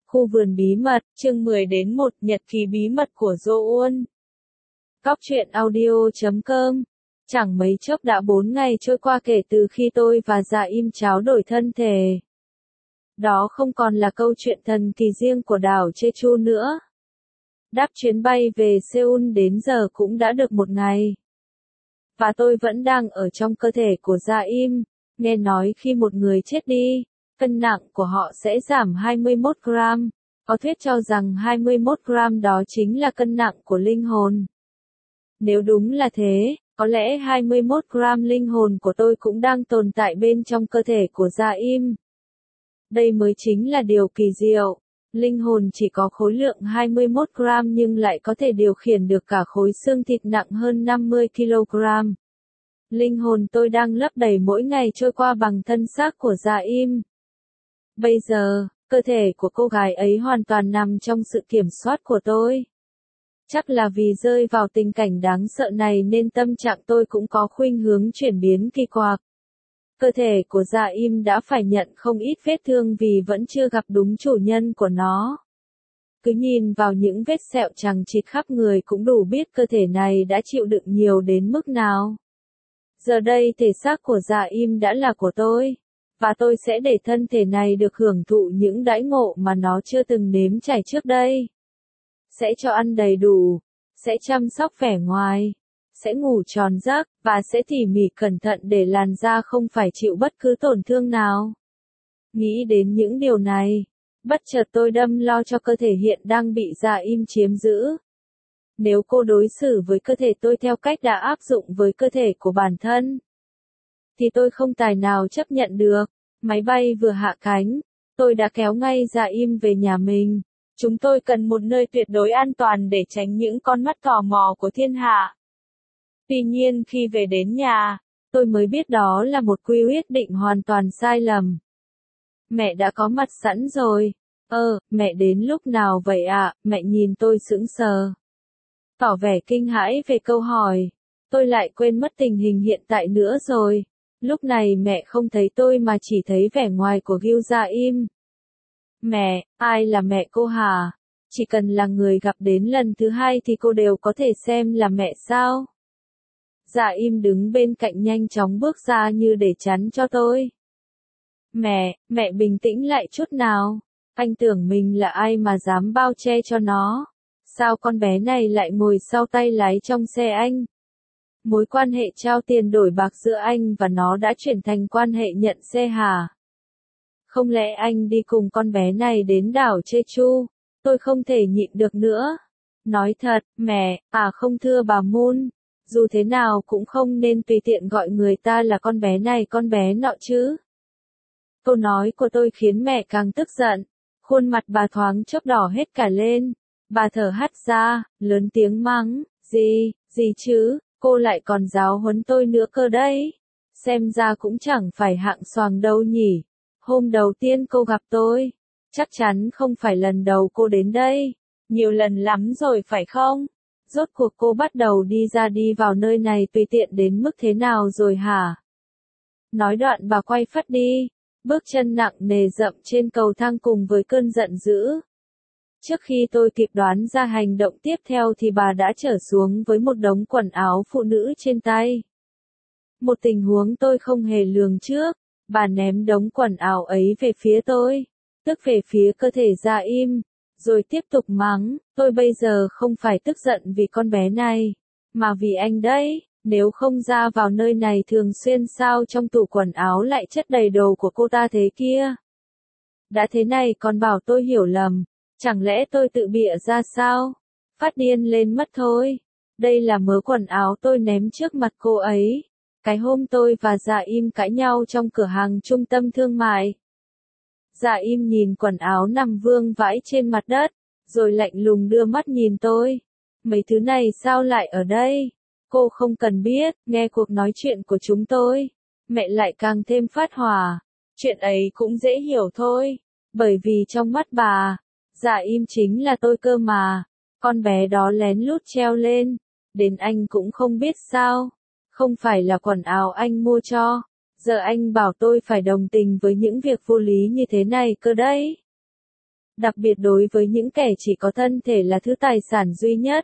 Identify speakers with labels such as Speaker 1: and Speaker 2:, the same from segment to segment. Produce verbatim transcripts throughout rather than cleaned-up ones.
Speaker 1: Khu vườn bí mật, chương mười đến một, nhật ký bí mật của Joon. Cóc truyện audio chấm com. Chẳng mấy chốc đã bốn ngày trôi qua kể từ khi tôi và Dạ Im tráo đổi thân thể. Đó không còn là câu chuyện thần kỳ riêng của đảo Jeju nữa. Đáp chuyến bay về Seoul đến giờ cũng đã được một ngày. Và tôi vẫn đang ở trong cơ thể của Dạ Im. Nghe nói khi một người chết đi, cân nặng của họ sẽ giảm hai mươi mốt gram. Có thuyết cho rằng hai mươi mốt gram đó chính là cân nặng của linh hồn. Nếu đúng là thế, có lẽ hai mươi mốt gram linh hồn của tôi cũng đang tồn tại bên trong cơ thể của Dạ Im. Đây mới chính là điều kỳ diệu. Linh hồn chỉ có khối lượng hai mươi mốt gram nhưng lại có thể điều khiển được cả khối xương thịt nặng hơn năm mươi ki lô gam. Linh hồn tôi đang lấp đầy mỗi ngày trôi qua bằng thân xác của Dạ Im. Bây giờ, cơ thể của cô gái ấy hoàn toàn nằm trong sự kiểm soát của tôi. Chắc là vì rơi vào tình cảnh đáng sợ này nên tâm trạng tôi cũng có khuynh hướng chuyển biến kỳ quặc. Cơ thể của Dạ Im đã phải nhận không ít vết thương vì vẫn chưa gặp đúng chủ nhân của nó. Cứ nhìn vào những vết sẹo chằng chịt khắp người cũng đủ biết cơ thể này đã chịu đựng nhiều đến mức nào. Giờ đây thể xác của Dạ Im đã là của tôi. Và tôi sẽ để thân thể này được hưởng thụ những đãi ngộ mà nó chưa từng nếm trải trước đây. Sẽ cho ăn đầy đủ, sẽ chăm sóc vẻ ngoài, sẽ ngủ tròn giấc, và sẽ tỉ mỉ cẩn thận để làn da không phải chịu bất cứ tổn thương nào. Nghĩ đến những điều này, bất chợt tôi đâm lo cho cơ thể hiện đang bị Dạ Im chiếm giữ. Nếu cô đối xử với cơ thể tôi theo cách đã áp dụng với cơ thể của bản thân, thì tôi không tài nào chấp nhận được. Máy bay vừa hạ cánh, tôi đã kéo ngay Dạ Im về nhà mình. Chúng tôi cần một nơi tuyệt đối an toàn để tránh những con mắt tò mò của thiên hạ. Tuy nhiên khi về đến nhà, tôi mới biết đó là một quyết định hoàn toàn sai lầm. Mẹ đã có mặt sẵn rồi. Ơ, mẹ đến lúc nào vậy ạ? À? Mẹ nhìn tôi sững sờ, tỏ vẻ kinh hãi về câu hỏi. Tôi lại quên mất tình hình hiện tại nữa rồi. Lúc này mẹ không thấy tôi mà chỉ thấy vẻ ngoài của Gyu Dạ Im. Mẹ, ai là mẹ cô hả? Chỉ cần là người gặp đến lần thứ hai thì cô đều có thể xem là mẹ sao? Dạ Im đứng bên cạnh nhanh chóng bước ra như để chắn cho tôi. Mẹ, mẹ bình tĩnh lại chút nào. Anh tưởng mình là ai mà dám bao che cho nó? Sao con bé này lại ngồi sau tay lái trong xe anh? Mối quan hệ trao tiền đổi bạc giữa anh và nó đã chuyển thành quan hệ nhận xe hả? Không lẽ anh đi cùng con bé này đến đảo Jeju? Tôi không thể nhịn được nữa. Nói thật, mẹ, à không thưa bà Moon. Dù thế nào cũng không nên tùy tiện gọi người ta là con bé này con bé nọ chứ. Câu nói của tôi khiến mẹ càng tức giận. Khuôn mặt bà thoáng chốc đỏ hết cả lên. Bà thở hắt ra, lớn tiếng mắng. Gì, gì chứ, cô lại còn giáo huấn tôi nữa cơ đấy. Xem ra cũng chẳng phải hạng xoàng đâu nhỉ. Hôm đầu tiên cô gặp tôi, chắc chắn không phải lần đầu cô đến đây. Nhiều lần lắm rồi phải không? Rốt cuộc cô bắt đầu đi ra đi vào nơi này tùy tiện đến mức thế nào rồi hả? Nói đoạn bà quay phắt đi, bước chân nặng nề dậm trên cầu thang cùng với cơn giận dữ. Trước khi tôi kịp đoán ra hành động tiếp theo thì bà đã trở xuống với một đống quần áo phụ nữ trên tay. Một tình huống tôi không hề lường trước. Bà ném đống quần áo ấy về phía tôi, tức về phía cơ thể Dạ Im, rồi tiếp tục mắng. Tôi bây giờ không phải tức giận vì con bé này, mà vì anh đấy. Nếu không ra vào nơi này thường xuyên sao trong tủ quần áo lại chất đầy đồ của cô ta thế kia? Đã thế này còn bảo tôi hiểu lầm, chẳng lẽ tôi tự bịa ra sao? Phát điên lên mất thôi. Đây là mớ quần áo tôi ném trước mặt cô ấy. Cái hôm tôi và Dạ Im cãi nhau trong cửa hàng trung tâm thương mại. Dạ Im nhìn quần áo nằm vương vãi trên mặt đất, rồi lạnh lùng đưa mắt nhìn tôi. Mấy thứ này sao lại ở đây? Cô không cần biết, nghe cuộc nói chuyện của chúng tôi. Mẹ lại càng thêm phát hỏa. Chuyện ấy cũng dễ hiểu thôi. Bởi vì trong mắt bà, Dạ Im chính là tôi cơ mà. Con bé đó lén lút treo lên. Đến anh cũng không biết sao. Không phải là quần áo anh mua cho. Giờ anh bảo tôi phải đồng tình với những việc vô lý như thế này cơ đấy. đặc biệt đối với những kẻ chỉ có thân thể là thứ tài sản duy nhất.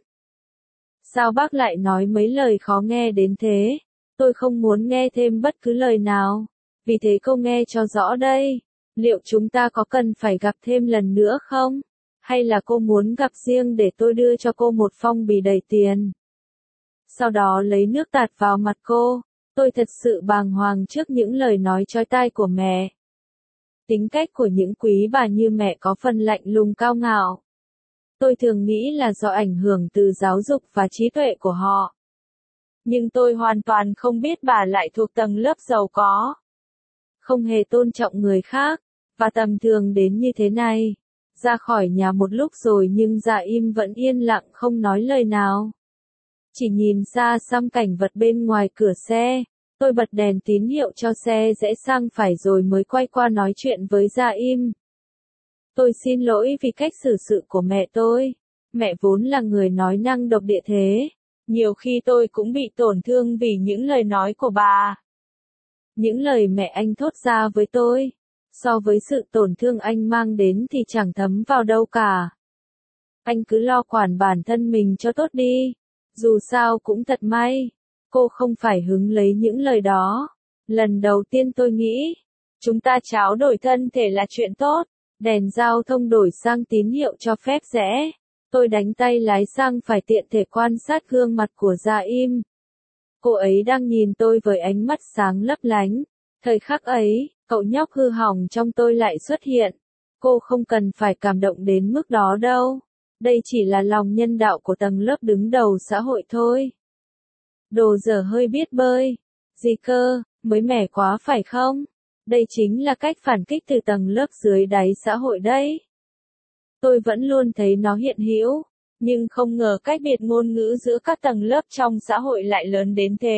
Speaker 1: Sao bác lại nói mấy lời khó nghe đến thế? Tôi không muốn nghe thêm bất cứ lời nào. Vì thế cô nghe cho rõ đây. Liệu chúng ta có cần phải gặp thêm lần nữa không? Hay là cô muốn gặp riêng để tôi đưa cho cô một phong bì đầy tiền? Sau đó lấy nước tạt vào mặt cô. Tôi thật sự bàng hoàng trước những lời nói chói tai của mẹ. Tính cách của những quý bà như mẹ có phần lạnh lùng cao ngạo. Tôi thường nghĩ là do ảnh hưởng từ giáo dục và trí tuệ của họ. Nhưng tôi hoàn toàn không biết bà lại thuộc tầng lớp giàu có. Không hề tôn trọng người khác, và tầm thường đến như thế này. Ra khỏi nhà một lúc rồi nhưng Dạ Im vẫn yên lặng không nói lời nào. Chỉ nhìn xa xăm cảnh vật bên ngoài cửa xe. Tôi bật đèn tín hiệu cho xe rẽ sang phải rồi mới quay qua nói chuyện với Dạ Im. Tôi xin lỗi vì cách xử sự của mẹ tôi. Mẹ vốn là người nói năng độc địa thế. Nhiều khi tôi cũng bị tổn thương vì những lời nói của bà. Những lời mẹ anh thốt ra với tôi, so với sự tổn thương anh mang đến thì chẳng thấm vào đâu cả. Anh cứ lo quản bản thân mình cho tốt đi. Dù sao cũng thật may. Cô không phải hứng lấy những lời đó. Lần đầu tiên tôi nghĩ, chúng ta tráo đổi thân thể là chuyện tốt. Đèn giao thông đổi sang tín hiệu cho phép rẽ. Tôi đánh tay lái sang phải tiện thể quan sát gương mặt của Dạ Im. Cô ấy đang nhìn tôi với ánh mắt sáng lấp lánh. Thời khắc ấy, cậu nhóc hư hỏng trong tôi lại xuất hiện. Cô không cần phải cảm động đến mức đó đâu. Đây chỉ là lòng nhân đạo của tầng lớp đứng đầu xã hội thôi. Đồ dở hơi biết bơi. Gì cơ, mới mẻ quá phải không? Đây chính là cách phản kích từ tầng lớp dưới đáy xã hội đấy. Tôi vẫn luôn thấy nó hiện hữu, nhưng không ngờ cách biệt ngôn ngữ giữa các tầng lớp trong xã hội lại lớn đến thế.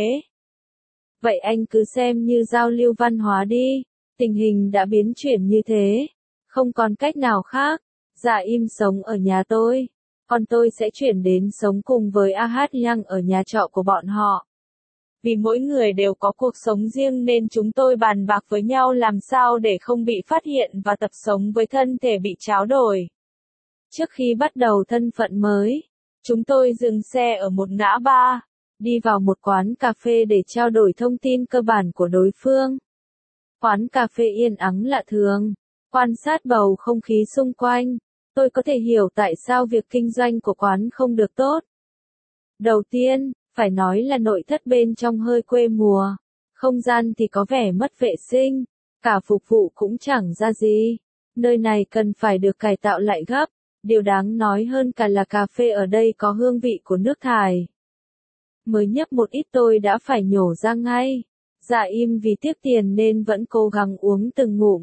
Speaker 1: Vậy anh cứ xem như giao lưu văn hóa đi, tình hình đã biến chuyển như thế, không còn cách nào khác. Dạ Im sống ở nhà tôi, còn tôi sẽ chuyển đến sống cùng với A Hát Yang ở nhà trọ của bọn họ. Vì mỗi người đều có cuộc sống riêng nên chúng tôi bàn bạc với nhau làm sao để không bị phát hiện và tập sống với thân thể bị tráo đổi. Trước khi bắt đầu thân phận mới, chúng tôi dừng xe ở một ngã ba, đi vào một quán cà phê để trao đổi thông tin cơ bản của đối phương. Quán cà phê yên ắng lạ thường, quan sát bầu không khí xung quanh, tôi có thể hiểu tại sao việc kinh doanh của quán không được tốt. Đầu tiên, phải nói là nội thất bên trong hơi quê mùa, không gian thì có vẻ mất vệ sinh, cả phục vụ cũng chẳng ra gì. Nơi này cần phải được cải tạo lại gấp. Điều đáng nói hơn cả là cà phê ở đây có hương vị của nước thải. Mới nhấp một ít tôi đã phải nhổ ra ngay. Dạ Im vì tiếc tiền nên vẫn cố gắng uống từng ngụm.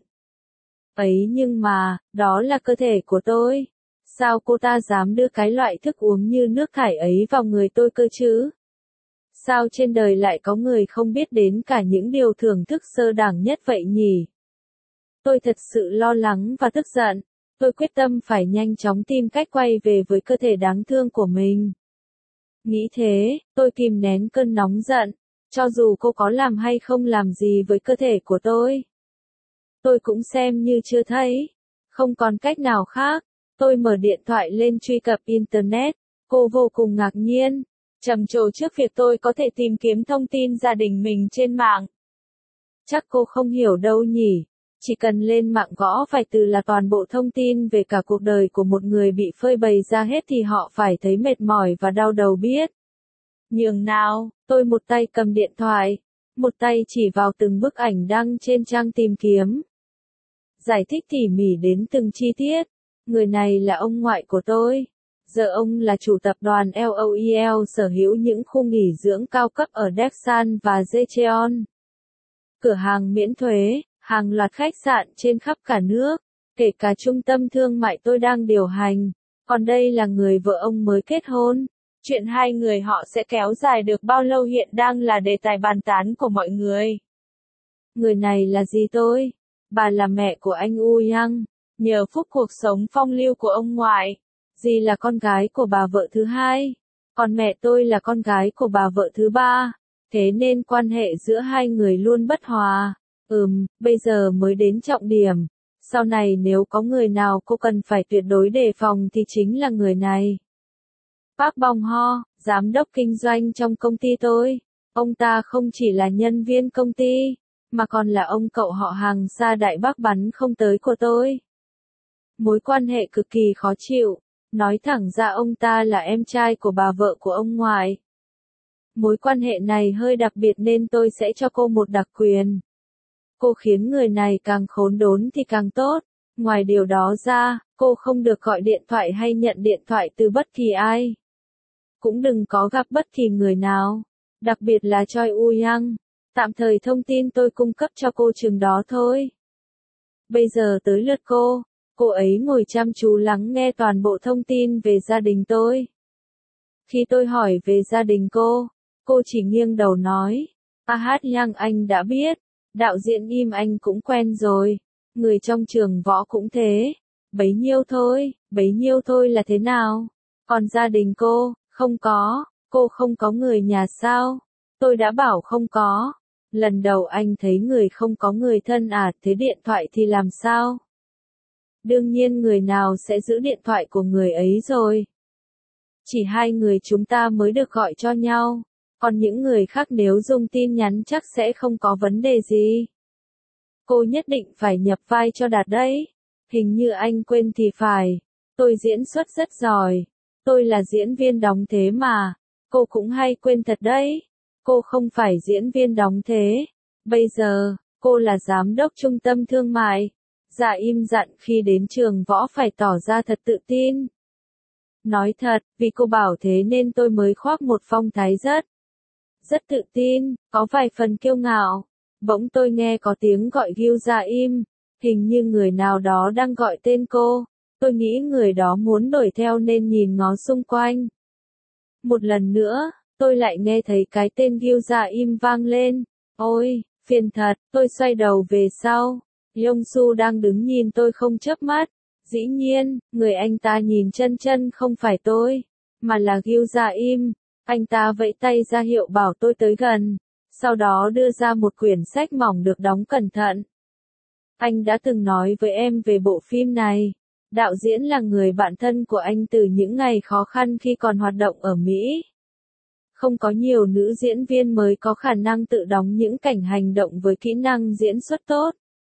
Speaker 1: Ấy nhưng mà, đó là cơ thể của tôi. Sao cô ta dám đưa cái loại thức uống như nước thải ấy vào người tôi cơ chứ? Sao trên đời lại có người không biết đến cả những điều thưởng thức sơ đẳng nhất vậy nhỉ? Tôi thật sự lo lắng và tức giận. Tôi quyết tâm phải nhanh chóng tìm cách quay về với cơ thể đáng thương của mình. Nghĩ thế, tôi kìm nén cơn nóng giận, cho dù cô có làm hay không làm gì với cơ thể của tôi. Tôi cũng xem như chưa thấy. Không còn cách nào khác, tôi mở điện thoại lên truy cập Internet. Cô vô cùng ngạc nhiên, trầm trồ trước việc tôi có thể tìm kiếm thông tin gia đình mình trên mạng. Chắc cô không hiểu đâu nhỉ. Chỉ cần lên mạng gõ vài từ là toàn bộ thông tin về cả cuộc đời của một người bị phơi bày ra hết thì họ phải thấy mệt mỏi và đau đầu biết. Nhường nào, tôi một tay cầm điện thoại, một tay chỉ vào từng bức ảnh đăng trên trang tìm kiếm. Giải thích tỉ mỉ đến từng chi tiết. Người này là ông ngoại của tôi. Giờ ông là chủ tập đoàn LOEL sở hữu những khu nghỉ dưỡng cao cấp ở Daesan và Jecheon. Cửa hàng miễn thuế. Hàng loạt khách sạn trên khắp cả nước, kể cả trung tâm thương mại tôi đang điều hành. Còn đây là người vợ ông mới kết hôn. Chuyện hai người họ sẽ kéo dài được bao lâu hiện đang là đề tài bàn tán của mọi người. Người này là dì tôi. Bà là mẹ của anh U Yang. Nhờ phúc cuộc sống phong lưu của ông ngoại, dì là con gái của bà vợ thứ hai. Còn mẹ tôi là con gái của bà vợ thứ ba. Thế nên quan hệ giữa hai người luôn bất hòa. Ừm, bây giờ mới đến trọng điểm. Sau này nếu có người nào cô cần phải tuyệt đối đề phòng thì chính là người này. Park Bong Ho, giám đốc kinh doanh trong công ty tôi. Ông ta không chỉ là nhân viên công ty, mà còn là ông cậu họ hàng xa Đại Bắc bắn không tới của tôi. Mối quan hệ cực kỳ khó chịu, nói thẳng ra ông ta là em trai của bà vợ của ông ngoại. Mối quan hệ này hơi đặc biệt nên tôi sẽ cho cô một đặc quyền. Cô khiến người này càng khốn đốn thì càng tốt. Ngoài điều đó ra, cô không được gọi điện thoại hay nhận điện thoại từ bất kỳ ai. Cũng đừng có gặp bất kỳ người nào, đặc biệt là Choi Woo-young. Tạm thời thông tin tôi cung cấp cho cô chừng đó thôi. Bây giờ tới lượt cô. Cô ấy ngồi chăm chú lắng nghe toàn bộ thông tin về gia đình tôi. Khi tôi hỏi về gia đình cô, cô chỉ nghiêng đầu nói, A Hát Yang anh đã biết, đạo diễn Im anh cũng quen rồi, người trong trường võ cũng thế, bấy nhiêu thôi, bấy nhiêu thôi là thế nào? Còn gia đình cô, không có, cô không có người nhà sao? Tôi đã bảo không có. Lần đầu anh thấy người không có người thân à, thế điện thoại thì làm sao? Đương nhiên người nào sẽ giữ điện thoại của người ấy rồi. Chỉ hai người chúng ta mới được gọi cho nhau, còn những người khác nếu dùng tin nhắn chắc sẽ không có vấn đề gì. Cô nhất định phải nhập vai cho Đạt đấy. Hình như anh quên thì phải. Tôi diễn xuất rất giỏi. Tôi là diễn viên đóng thế mà. Cô cũng hay quên thật đấy. Cô không phải diễn viên đóng thế. Bây giờ, cô là giám đốc trung tâm thương mại. Dạ Im dặn khi đến trường võ phải tỏ ra thật tự tin. Nói thật, vì cô bảo thế nên tôi mới khoác một phong thái rất, rất tự tin, có vài phần kiêu ngạo. Bỗng tôi nghe có tiếng gọi Gil Dạ Im, hình như người nào đó đang gọi tên cô. Tôi nghĩ người đó muốn đuổi theo nên nhìn ngó xung quanh. Một lần nữa, tôi lại nghe thấy cái tên Gil Dạ Im vang lên. Ôi, phiền thật, tôi xoay đầu về sau. Yong-su đang đứng nhìn tôi không chớp mắt. Dĩ nhiên, người anh ta nhìn chân chân không phải tôi, mà là Gil Dạ Im. Anh ta vẫy tay ra hiệu bảo tôi tới gần, sau đó đưa ra một quyển sách mỏng được đóng cẩn thận. Anh đã từng nói với em về bộ phim này. Đạo diễn là người bạn thân của anh từ những ngày khó khăn khi còn hoạt động ở Mỹ. Không có nhiều nữ diễn viên mới có khả năng tự đóng những cảnh hành động với kỹ năng diễn xuất tốt.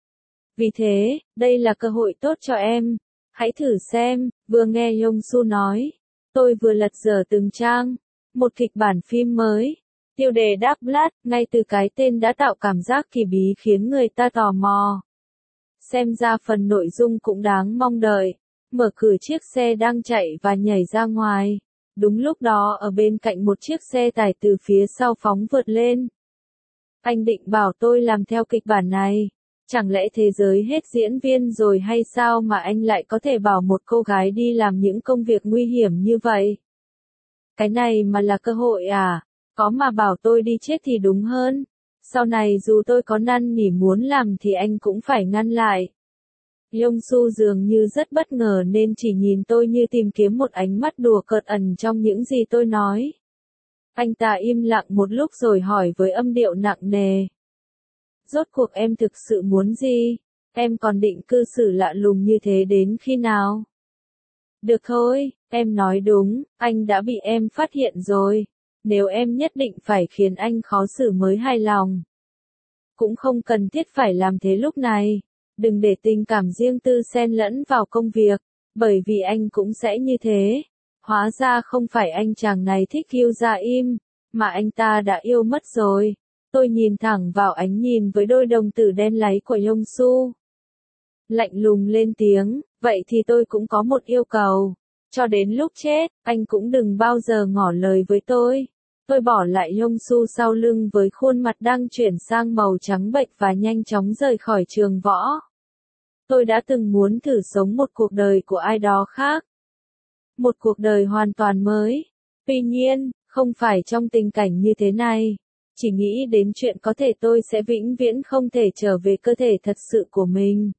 Speaker 1: Vì thế, đây là cơ hội tốt cho em. Hãy thử xem. Vừa nghe Yong-su nói, tôi vừa lật dở từng trang. Một kịch bản phim mới. Tiêu đề Dark Blood, ngay từ cái tên đã tạo cảm giác kỳ bí khiến người ta tò mò. Xem ra phần nội dung cũng đáng mong đợi. Mở cửa chiếc xe đang chạy và nhảy ra ngoài. Đúng lúc đó ở bên cạnh một chiếc xe tải từ phía sau phóng vượt lên. Anh định bảo tôi làm theo kịch bản này. Chẳng lẽ thế giới hết diễn viên rồi hay sao mà anh lại có thể bảo một cô gái đi làm những công việc nguy hiểm như vậy? Cái này mà là cơ hội à? Có mà bảo tôi đi chết thì đúng hơn. Sau này dù tôi có năn nỉ muốn làm thì anh cũng phải ngăn lại. Yong-su dường như rất bất ngờ nên chỉ nhìn tôi như tìm kiếm một ánh mắt đùa cợt ẩn trong những gì tôi nói. Anh ta im lặng một lúc rồi hỏi với âm điệu nặng nề. Rốt cuộc em thực sự muốn gì? Em còn định cư xử lạ lùng như thế đến khi nào? Được thôi, em nói đúng, anh đã bị em phát hiện rồi. Nếu em nhất định phải khiến anh khó xử mới hài lòng. Cũng không cần thiết phải làm thế lúc này. Đừng để tình cảm riêng tư xen lẫn vào công việc, bởi vì anh cũng sẽ như thế. Hóa ra không phải anh chàng này thích Gil Dạ Im, mà anh ta đã yêu mất rồi. Tôi nhìn thẳng vào ánh nhìn với đôi đồng tử đen láy của Yong-su. Lạnh lùng lên tiếng, vậy thì tôi cũng có một yêu cầu. Cho đến lúc chết, anh cũng đừng bao giờ ngỏ lời với tôi. Tôi bỏ lại Yong-su sau lưng với khuôn mặt đang chuyển sang màu trắng bệch và nhanh chóng rời khỏi trường võ. Tôi đã từng muốn thử sống một cuộc đời của ai đó khác. Một cuộc đời hoàn toàn mới. Tuy nhiên, không phải trong tình cảnh như thế này. Chỉ nghĩ đến chuyện có thể tôi sẽ vĩnh viễn không thể trở về cơ thể thật sự của mình.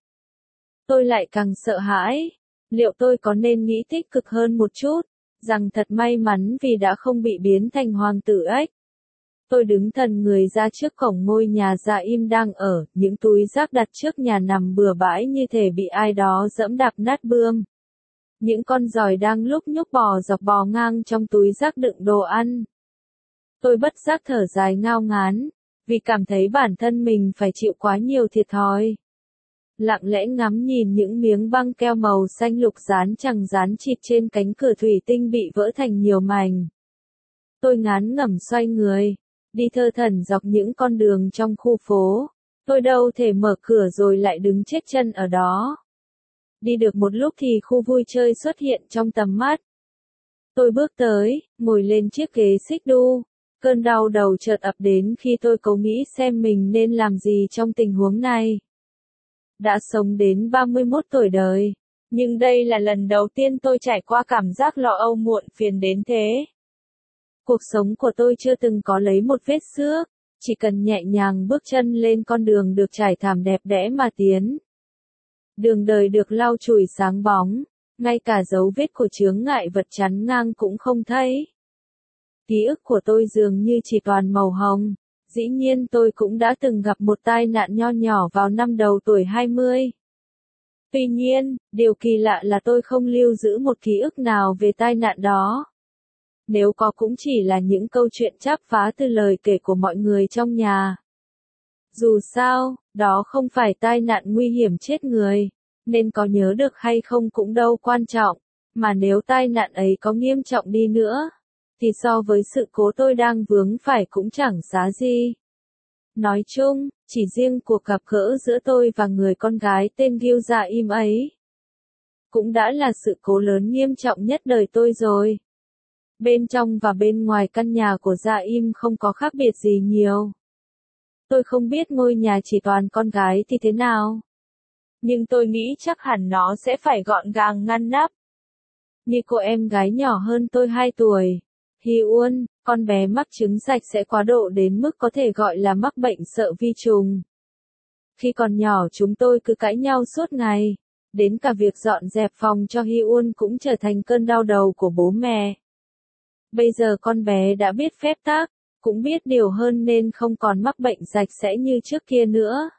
Speaker 1: Tôi lại càng sợ hãi. Liệu tôi có nên nghĩ tích cực hơn một chút, rằng thật may mắn vì đã không bị biến thành hoàng tử ếch. Tôi đứng thần người ra trước cổng ngôi nhà Dạ Im đang ở, những túi rác đặt trước nhà nằm bừa bãi như thể bị ai đó dẫm đạp nát bươm. Những con giòi đang lúc nhúc bò dọc bò ngang trong túi rác đựng đồ ăn. Tôi bất giác thở dài ngao ngán, vì cảm thấy bản thân mình phải chịu quá nhiều thiệt thòi. Lặng lẽ ngắm nhìn những miếng băng keo màu xanh lục dán chẳng dán chịt trên cánh cửa thủy tinh bị vỡ thành nhiều mảnh. Tôi ngán ngẩm xoay người, đi thơ thẩn dọc những con đường trong khu phố. Tôi đâu thể mở cửa rồi lại đứng chết chân ở đó. Đi được một lúc thì khu vui chơi xuất hiện trong tầm mắt. Tôi bước tới, ngồi lên chiếc ghế xích đu. Cơn đau đầu chợt ập đến khi tôi cố nghĩ xem mình nên làm gì trong tình huống này. Đã sống đến ba mươi mốt tuổi đời, nhưng đây là lần đầu tiên tôi trải qua cảm giác lo âu muộn phiền đến thế. Cuộc sống của tôi chưa từng có lấy một vết xước, chỉ cần nhẹ nhàng bước chân lên con đường được trải thảm đẹp đẽ mà tiến. Đường đời được lau chùi sáng bóng, ngay cả dấu vết của chướng ngại vật chắn ngang cũng không thấy. Ký ức của tôi dường như chỉ toàn màu hồng. Dĩ nhiên tôi cũng đã từng gặp một tai nạn nho nhỏ vào năm đầu tuổi hai mươi. Tuy nhiên, điều kỳ lạ là tôi không lưu giữ một ký ức nào về tai nạn đó. Nếu có cũng chỉ là những câu chuyện chắp vá từ lời kể của mọi người trong nhà. Dù sao, đó không phải tai nạn nguy hiểm chết người, nên có nhớ được hay không cũng đâu quan trọng, mà nếu tai nạn ấy có nghiêm trọng đi nữa, thì so với sự cố tôi đang vướng phải cũng chẳng xá gì. Nói chung, chỉ riêng cuộc gặp gỡ giữa tôi và người con gái tên Gil Dạ Im ấy, cũng đã là sự cố lớn nghiêm trọng nhất đời tôi rồi. Bên trong và bên ngoài căn nhà của Dạ Im không có khác biệt gì nhiều. Tôi không biết ngôi nhà chỉ toàn con gái thì thế nào, nhưng tôi nghĩ chắc hẳn nó sẽ phải gọn gàng ngăn nắp. Như cô em gái nhỏ hơn tôi hai tuổi, Hyun, con bé mắc chứng sạch sẽ quá độ đến mức có thể gọi là mắc bệnh sợ vi trùng. Khi còn nhỏ chúng tôi cứ cãi nhau suốt ngày, đến cả việc dọn dẹp phòng cho Hyun cũng trở thành cơn đau đầu của bố mẹ. Bây giờ con bé đã biết phép tắc, cũng biết điều hơn nên không còn mắc bệnh sạch sẽ như trước kia nữa.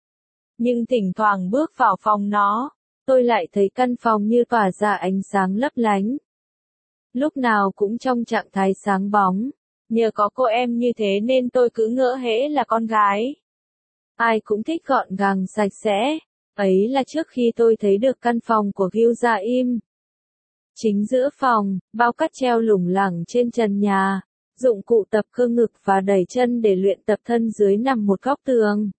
Speaker 1: Nhưng thỉnh thoảng bước vào phòng nó, tôi lại thấy căn phòng như tỏa ra ánh sáng lấp lánh. Lúc nào cũng trong trạng thái sáng bóng, nhờ có cô em như thế nên tôi cứ ngỡ hễ là con gái. Ai cũng thích gọn gàng sạch sẽ, ấy là trước khi tôi thấy được căn phòng của Gil Dạ Im. Chính giữa phòng, bao cát treo lủng lẳng trên trần nhà, dụng cụ tập cơ ngực và đẩy chân để luyện tập thân dưới nằm một góc tường.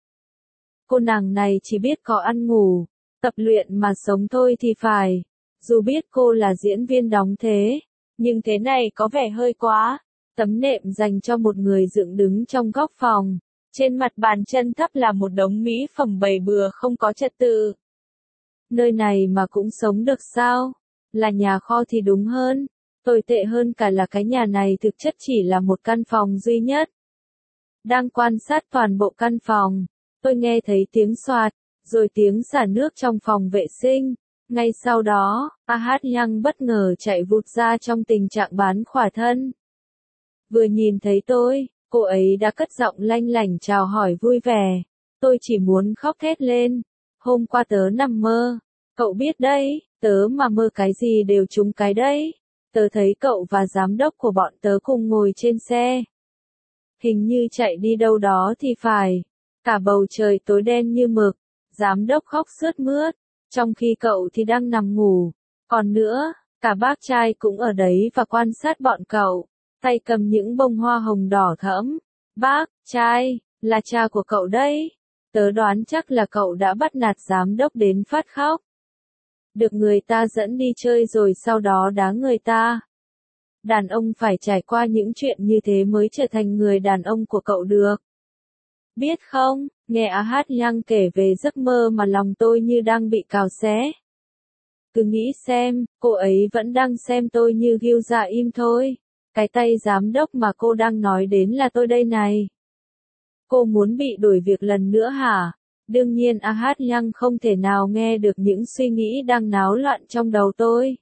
Speaker 1: Cô nàng này chỉ biết có ăn ngủ, tập luyện mà sống thôi thì phải, dù biết cô là diễn viên đóng thế. Nhưng thế này có vẻ hơi quá. Tấm nệm dành cho một người dựng đứng trong góc phòng. Trên mặt bàn chân thấp là một đống mỹ phẩm bày bừa không có trật tự. Nơi này mà cũng sống được sao? Là nhà kho thì đúng hơn. Tồi tệ hơn cả là cái nhà này thực chất chỉ là một căn phòng duy nhất. Đang quan sát toàn bộ căn phòng, tôi nghe thấy tiếng xoạt, rồi tiếng xả nước trong phòng vệ sinh. Ngay sau đó, A Hát Yang bất ngờ chạy vụt ra trong tình trạng bán khỏa thân. Vừa nhìn thấy tôi, cô ấy đã cất giọng lanh lảnh chào hỏi vui vẻ. Tôi chỉ muốn khóc thét lên. Hôm qua tớ nằm mơ. Cậu biết đấy, tớ mà mơ cái gì đều trúng cái đấy. Tớ thấy cậu và giám đốc của bọn tớ cùng ngồi trên xe. Hình như chạy đi đâu đó thì phải. Cả bầu trời tối đen như mực. Giám đốc khóc sướt mướt. Trong khi cậu thì đang nằm ngủ. Còn nữa, cả bác trai cũng ở đấy và quan sát bọn cậu. Tay cầm những bông hoa hồng đỏ thẫm. Bác trai, là cha của cậu đấy. Tớ đoán chắc là cậu đã bắt nạt giám đốc đến phát khóc. Được người ta dẫn đi chơi rồi sau đó đá người ta. Đàn ông phải trải qua những chuyện như thế mới trở thành người đàn ông của cậu được. Biết không, nghe A Hát Yang kể về giấc mơ mà lòng tôi như đang bị cào xé. Cứ nghĩ xem, cô ấy vẫn đang xem tôi như Gil Dạ Im thôi. Cái tay giám đốc mà cô đang nói đến là tôi đây này. Cô muốn bị đuổi việc lần nữa hả? Đương nhiên A Hát Yang không thể nào nghe được những suy nghĩ đang náo loạn trong đầu tôi.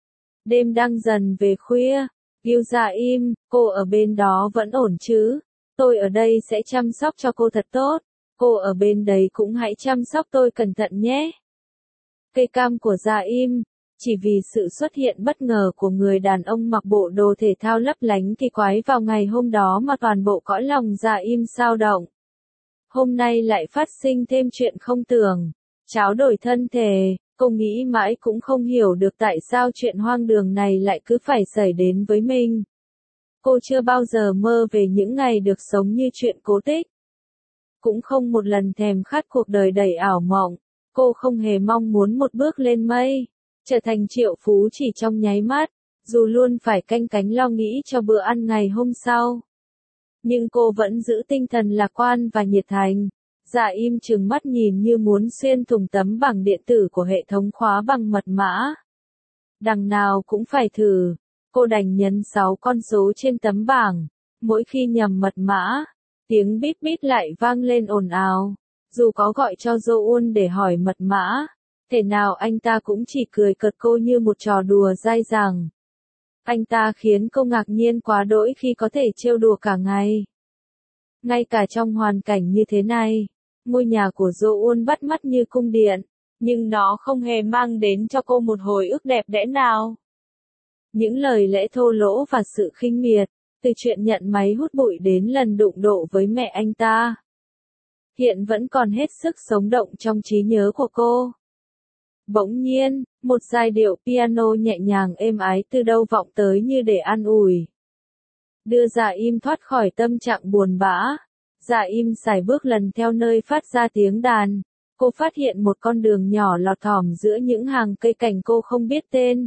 Speaker 1: Đêm đang dần về khuya. Gil Dạ Im, cô ở bên đó vẫn ổn chứ? Tôi ở đây sẽ chăm sóc cho cô thật tốt. Cô ở bên đấy cũng hãy chăm sóc tôi cẩn thận nhé. Cây cam của Dạ Im. Chỉ vì sự xuất hiện bất ngờ của người đàn ông mặc bộ đồ thể thao lấp lánh kỳ quái vào ngày hôm đó mà toàn bộ cõi lòng Dạ Im xao động. Hôm nay lại phát sinh thêm chuyện không tưởng. Tráo đổi thân thể, cô nghĩ mãi cũng không hiểu được tại sao chuyện hoang đường này lại cứ phải xảy đến với mình. Cô chưa bao giờ mơ về những ngày được sống như chuyện cổ tích. Cũng không một lần thèm khát cuộc đời đầy ảo mộng. Cô không hề mong muốn một bước lên mây, trở thành triệu phú chỉ trong nháy mắt, dù luôn phải canh cánh lo nghĩ cho bữa ăn ngày hôm sau. Nhưng cô vẫn giữ tinh thần lạc quan và nhiệt thành. Dạ Im trừng mắt nhìn như muốn xuyên thủng tấm bảng điện tử của hệ thống khóa bằng mật mã. Đằng nào cũng phải thử. Cô đành nhấn sáu con số trên tấm bảng. Mỗi khi nhầm mật mã, tiếng bít bít lại vang lên ồn ào. Dù có gọi cho Jo-un để hỏi mật mã, thể nào anh ta cũng chỉ cười cợt cô như một trò đùa dai dẳng. Anh ta khiến cô ngạc nhiên quá đỗi khi có thể trêu đùa cả ngày. Ngay cả trong hoàn cảnh như thế này, ngôi nhà của Jo-un bắt mắt như cung điện, nhưng nó không hề mang đến cho cô một hồi ức đẹp đẽ nào. Những lời lẽ thô lỗ và sự khinh miệt, từ chuyện nhận máy hút bụi đến lần đụng độ với mẹ anh ta, hiện vẫn còn hết sức sống động trong trí nhớ của cô. Bỗng nhiên, một giai điệu piano nhẹ nhàng êm ái từ đâu vọng tới như để an ủi. Đưa Dạ Im thoát khỏi tâm trạng buồn bã. Dạ Im sải bước lần theo nơi phát ra tiếng đàn. Cô phát hiện một con đường nhỏ lọt thỏm giữa những hàng cây cảnh cô không biết tên.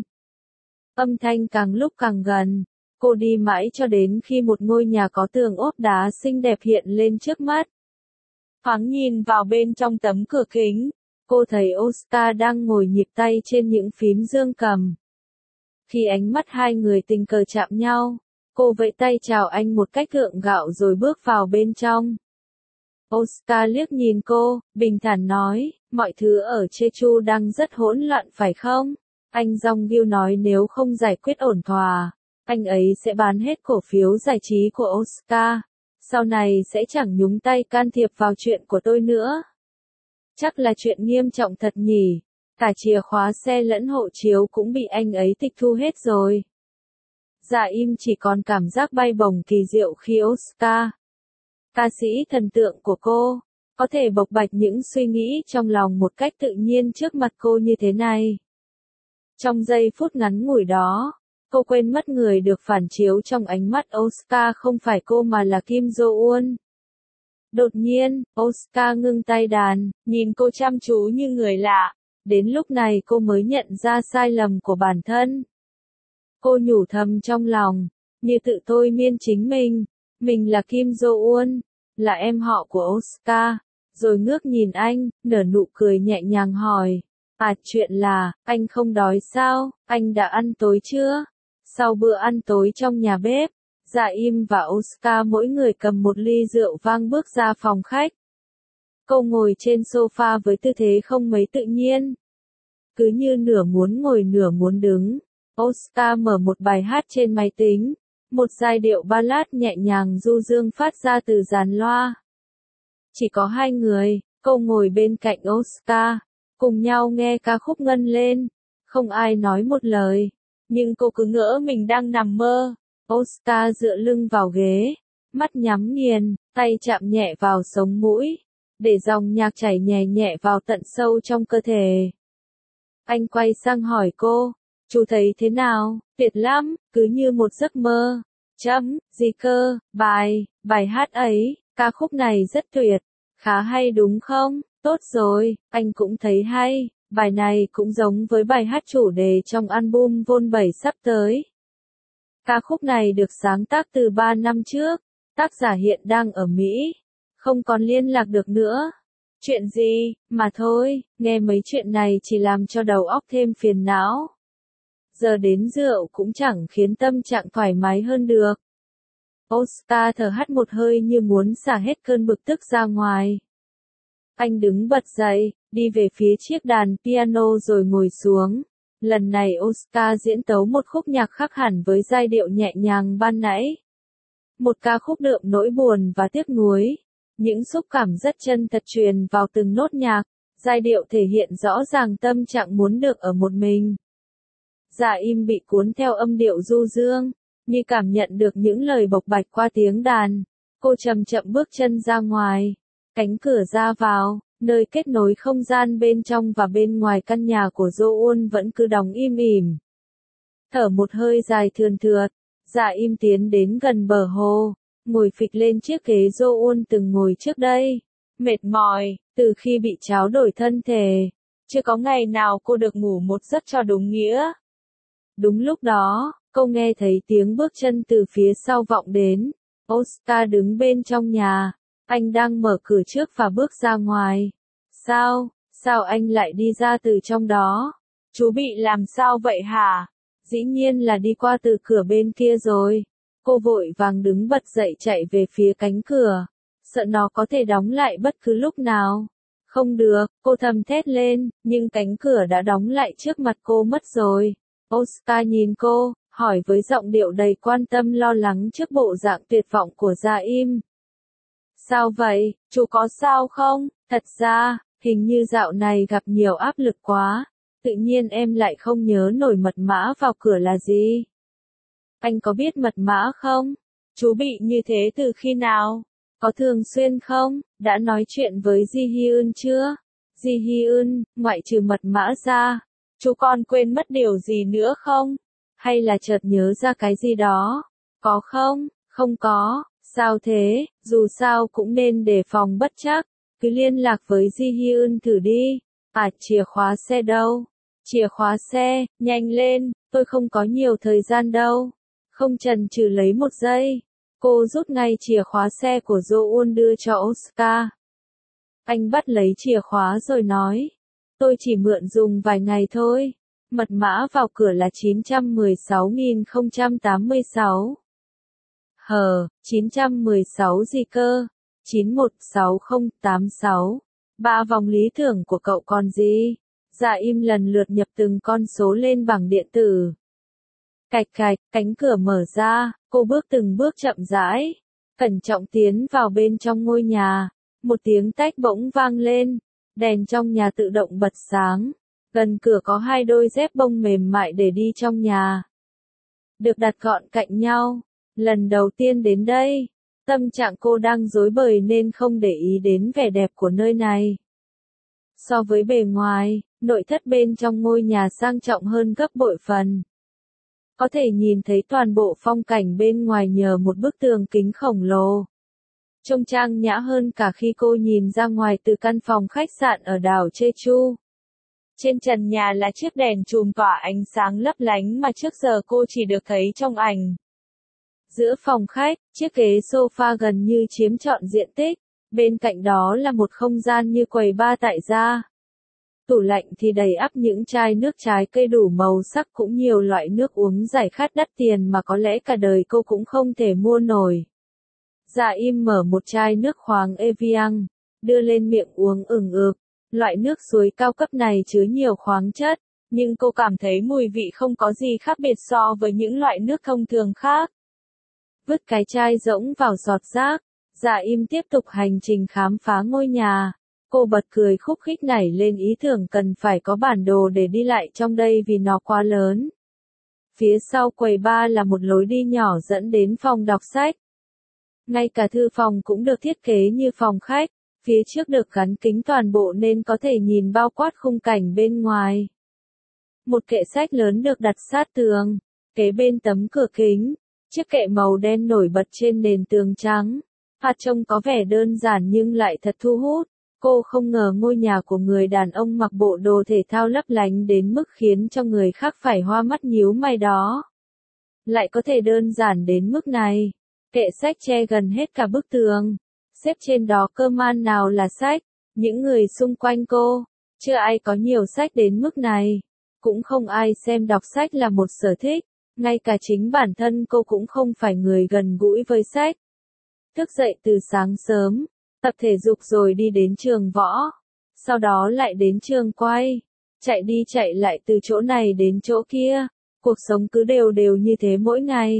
Speaker 1: Âm thanh càng lúc càng gần. Cô đi mãi cho đến khi một ngôi nhà có tường ốp đá xinh đẹp hiện lên trước mắt. Thoáng nhìn vào bên trong tấm cửa kính, cô thấy Oscar đang ngồi nhịp tay trên những phím dương cầm. Khi ánh mắt hai người tình cờ chạm nhau, cô vẫy tay chào anh một cách gượng gạo rồi bước vào bên trong. Oscar liếc nhìn cô, bình thản nói, mọi thứ ở Jeju đang rất hỗn loạn phải không? Anh Jong Gil nói nếu không giải quyết ổn thỏa, anh ấy sẽ bán hết cổ phiếu giải trí của Oscar. Sau này sẽ chẳng nhúng tay can thiệp vào chuyện của tôi nữa. Chắc là chuyện nghiêm trọng thật nhỉ. Cả chìa khóa xe lẫn hộ chiếu cũng bị anh ấy tịch thu hết rồi. Dạ Im chỉ còn cảm giác bay bổng kỳ diệu khi Oscar, ca sĩ thần tượng của cô, có thể bộc bạch những suy nghĩ trong lòng một cách tự nhiên trước mặt cô như thế này. Trong giây phút ngắn ngủi đó, cô quên mất người được phản chiếu trong ánh mắt Oscar không phải cô mà là Kim Jo-un. Đột nhiên, Oscar ngưng tay đàn, nhìn cô chăm chú như người lạ. Đến lúc này cô mới nhận ra sai lầm của bản thân. Cô nhủ thầm trong lòng, như tự thôi miên chính mình. Mình là Kim Jo-un, là em họ của Oscar. Rồi ngước nhìn anh, nở nụ cười nhẹ nhàng hỏi. À, chuyện là, anh không đói sao, anh đã ăn tối chưa? Sau bữa ăn tối trong nhà bếp, Dạ Im và Oscar mỗi người cầm một ly rượu vang bước ra phòng khách. Cô ngồi trên sofa với tư thế không mấy tự nhiên. Cứ như nửa muốn ngồi nửa muốn đứng. Oscar mở một bài hát trên máy tính. Một giai điệu ballad nhẹ nhàng du dương phát ra từ dàn loa. Chỉ có hai người, cô ngồi bên cạnh Oscar, cùng nhau nghe ca khúc ngân lên. Không ai nói một lời, nhưng cô cứ ngỡ mình đang nằm mơ. Oscar dựa lưng vào ghế, mắt nhắm nghiền, tay chạm nhẹ vào sống mũi, để dòng nhạc chảy nhẹ nhẹ vào tận sâu trong cơ thể. Anh quay sang hỏi cô, chú thấy thế nào? Tuyệt lắm, cứ như một giấc mơ. Chấm, gì cơ, bài, bài hát ấy, ca khúc này rất tuyệt, khá hay đúng không? Tốt rồi, anh cũng thấy hay, bài này cũng giống với bài hát chủ đề trong album Vol bảy sắp tới. Ca khúc này được sáng tác từ ba năm trước, tác giả hiện đang ở Mỹ, không còn liên lạc được nữa. Chuyện gì, mà thôi, nghe mấy chuyện này chỉ làm cho đầu óc thêm phiền não. Giờ đến rượu cũng chẳng khiến tâm trạng thoải mái hơn được. Oscar thở hắt một hơi như muốn xả hết cơn bực tức ra ngoài. Anh đứng bật dậy, đi về phía chiếc đàn piano rồi ngồi xuống. Lần này Oscar diễn tấu một khúc nhạc khác hẳn với giai điệu nhẹ nhàng ban nãy. Một ca khúc đượm nỗi buồn và tiếc nuối. Những xúc cảm rất chân thật truyền vào từng nốt nhạc, giai điệu thể hiện rõ ràng tâm trạng muốn được ở một mình. Dạ Im bị cuốn theo âm điệu du dương, như cảm nhận được những lời bộc bạch qua tiếng đàn. Cô chậm chậm bước chân ra ngoài, cánh cửa ra vào, nơi kết nối không gian bên trong và bên ngoài căn nhà của Jo-eun vẫn cứ đóng im ỉm. Thở một hơi dài thườn thượt, Dạ Im tiến đến gần bờ hồ, ngồi phịch lên chiếc ghế Jo-eun từng ngồi trước đây. Mệt mỏi, từ khi bị tráo đổi thân thể, chưa có ngày nào cô được ngủ một giấc cho đúng nghĩa. Đúng lúc đó, cô nghe thấy tiếng bước chân từ phía sau vọng đến. Oscar đứng bên trong nhà, anh đang mở cửa trước và bước ra ngoài. Sao, sao anh lại đi ra từ trong đó? Chú bị làm sao vậy hả? Dĩ nhiên là đi qua từ cửa bên kia rồi. Cô vội vàng đứng bật dậy chạy về phía cánh cửa, sợ nó có thể đóng lại bất cứ lúc nào. Không được, cô thầm thét lên, nhưng cánh cửa đã đóng lại trước mặt cô mất rồi. Oscar nhìn cô, hỏi với giọng điệu đầy quan tâm lo lắng trước bộ dạng tuyệt vọng của Dạ Im. Sao vậy, chú có sao không? Thật ra, hình như dạo này gặp nhiều áp lực quá, tự nhiên em lại không nhớ nổi mật mã vào cửa là gì. Anh có biết mật mã không? Chú bị như thế từ khi nào? Có thường xuyên không? Đã nói chuyện với Ji Hyun chưa? Ji Hyun, ngoại trừ mật mã ra, chú còn quên mất điều gì nữa không? Hay là chợt nhớ ra cái gì đó? Có không? Không có. Sao thế? Dù sao cũng nên đề phòng bất trắc. Cứ liên lạc với Ji Hyun thử đi. À, chìa khóa xe đâu? Chìa khóa xe, nhanh lên, tôi không có nhiều thời gian đâu. Không chần chừ lấy một giây. Cô rút ngay chìa khóa xe của Jo-eun đưa cho Oscar. Anh bắt lấy chìa khóa rồi nói. Tôi chỉ mượn dùng vài ngày thôi. Mật mã vào cửa là chín một sáu không tám sáu. Hờ, chín một sáu gì cơ? chín một sáu không tám sáu. Ba vòng lý tưởng của cậu còn gì? Dạ Im lần lượt nhập từng con số lên bảng điện tử. Cạch cạch, cánh cửa mở ra, cô bước từng bước chậm rãi, cẩn trọng tiến vào bên trong ngôi nhà. Một tiếng tách bỗng vang lên, đèn trong nhà tự động bật sáng. Gần cửa có hai đôi dép bông mềm mại để đi trong nhà. Được đặt gọn cạnh nhau. Lần đầu tiên đến đây, tâm trạng cô đang rối bời nên không để ý đến vẻ đẹp của nơi này. So với bề ngoài, nội thất bên trong ngôi nhà sang trọng hơn gấp bội phần. Có thể nhìn thấy toàn bộ phong cảnh bên ngoài nhờ một bức tường kính khổng lồ. Trông trang nhã hơn cả khi cô nhìn ra ngoài từ căn phòng khách sạn ở đảo Jeju. Trên trần nhà là chiếc đèn chùm tỏa ánh sáng lấp lánh mà trước giờ cô chỉ được thấy trong ảnh. Giữa phòng khách, chiếc ghế sofa gần như chiếm trọn diện tích, bên cạnh đó là một không gian như quầy bar tại gia. Tủ lạnh thì đầy ắp những chai nước trái cây đủ màu sắc cũng nhiều loại nước uống giải khát đắt tiền mà có lẽ cả đời cô cũng không thể mua nổi. Dạ Im mở một chai nước khoáng Evian, đưa lên miệng uống ừng ực. Loại nước suối cao cấp này chứa nhiều khoáng chất, nhưng cô cảm thấy mùi vị không có gì khác biệt so với những loại nước thông thường khác. Vứt cái chai rỗng vào giọt rác, Dạ Im tiếp tục hành trình khám phá ngôi nhà. Cô bật cười khúc khích nảy lên ý tưởng cần phải có bản đồ để đi lại trong đây vì nó quá lớn. Phía sau quầy bar là một lối đi nhỏ dẫn đến phòng đọc sách. Ngay cả thư phòng cũng được thiết kế như phòng khách, phía trước được gắn kính toàn bộ nên có thể nhìn bao quát khung cảnh bên ngoài. Một kệ sách lớn được đặt sát tường, kế bên tấm cửa kính, chiếc kệ màu đen nổi bật trên nền tường trắng. Hạt trông có vẻ đơn giản nhưng lại thật thu hút. Cô không ngờ ngôi nhà của người đàn ông mặc bộ đồ thể thao lấp lánh đến mức khiến cho người khác phải hoa mắt nhíu mày đó. Lại có thể đơn giản đến mức này. Kệ sách che gần hết cả bức tường. Xếp trên đó cơ man nào là sách. Những người xung quanh cô, chưa ai có nhiều sách đến mức này. Cũng không ai xem đọc sách là một sở thích. Ngay cả chính bản thân cô cũng không phải người gần gũi với sách. Thức dậy từ sáng sớm, tập thể dục rồi đi đến trường võ. Sau đó lại đến trường quay. Chạy đi chạy lại từ chỗ này đến chỗ kia. Cuộc sống cứ đều đều như thế mỗi ngày.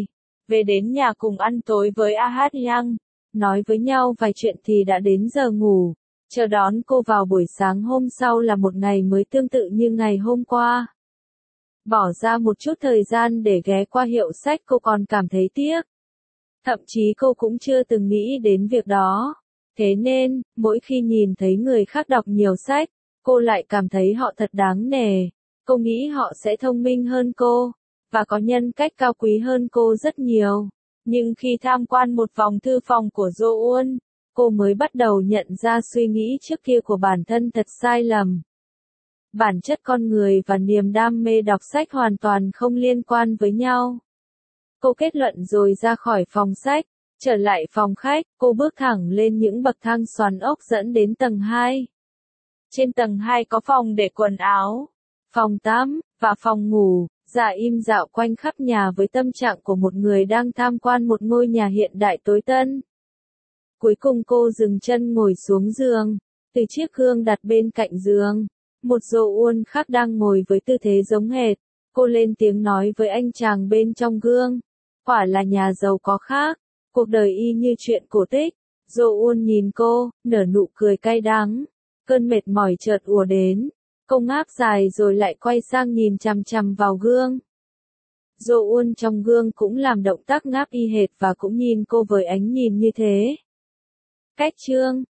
Speaker 1: về đến nhà cùng ăn tối với A Hát Yang, nói với nhau vài chuyện thì đã đến giờ ngủ, chờ đón cô vào buổi sáng hôm sau là một ngày mới tương tự như ngày hôm qua. Bỏ ra một chút thời gian để ghé qua hiệu sách cô còn cảm thấy tiếc. Thậm chí cô cũng chưa từng nghĩ đến việc đó. Thế nên, mỗi khi nhìn thấy người khác đọc nhiều sách, cô lại cảm thấy họ thật đáng nể. Cô nghĩ họ sẽ thông minh hơn cô, và có nhân cách cao quý hơn cô rất nhiều. Nhưng khi tham quan một vòng thư phòng của Jo-eun, cô mới bắt đầu nhận ra suy nghĩ trước kia của bản thân thật sai lầm. Bản chất con người và niềm đam mê đọc sách hoàn toàn không liên quan với nhau. Cô kết luận rồi ra khỏi phòng sách, trở lại phòng khách, cô bước thẳng lên những bậc thang xoắn ốc dẫn đến tầng hai. Trên tầng hai có phòng để quần áo, phòng tắm, và phòng ngủ. Dạ Im dạo quanh khắp nhà với tâm trạng của một người đang tham quan một ngôi nhà hiện đại tối tân. Cuối cùng cô dừng chân ngồi xuống giường, từ chiếc gương đặt bên cạnh giường. Một Jo-eun khác đang ngồi với tư thế giống hệt. Cô lên tiếng nói với anh chàng bên trong gương. Quả là nhà giàu có khác, cuộc đời y như chuyện cổ tích. Jo-eun nhìn cô, nở nụ cười cay đắng. Cơn mệt mỏi chợt ùa đến. Cô ngáp dài rồi lại quay sang nhìn chằm chằm vào gương. Jo-eun trong gương cũng làm động tác ngáp y hệt và cũng nhìn cô với ánh nhìn như thế. Cách chương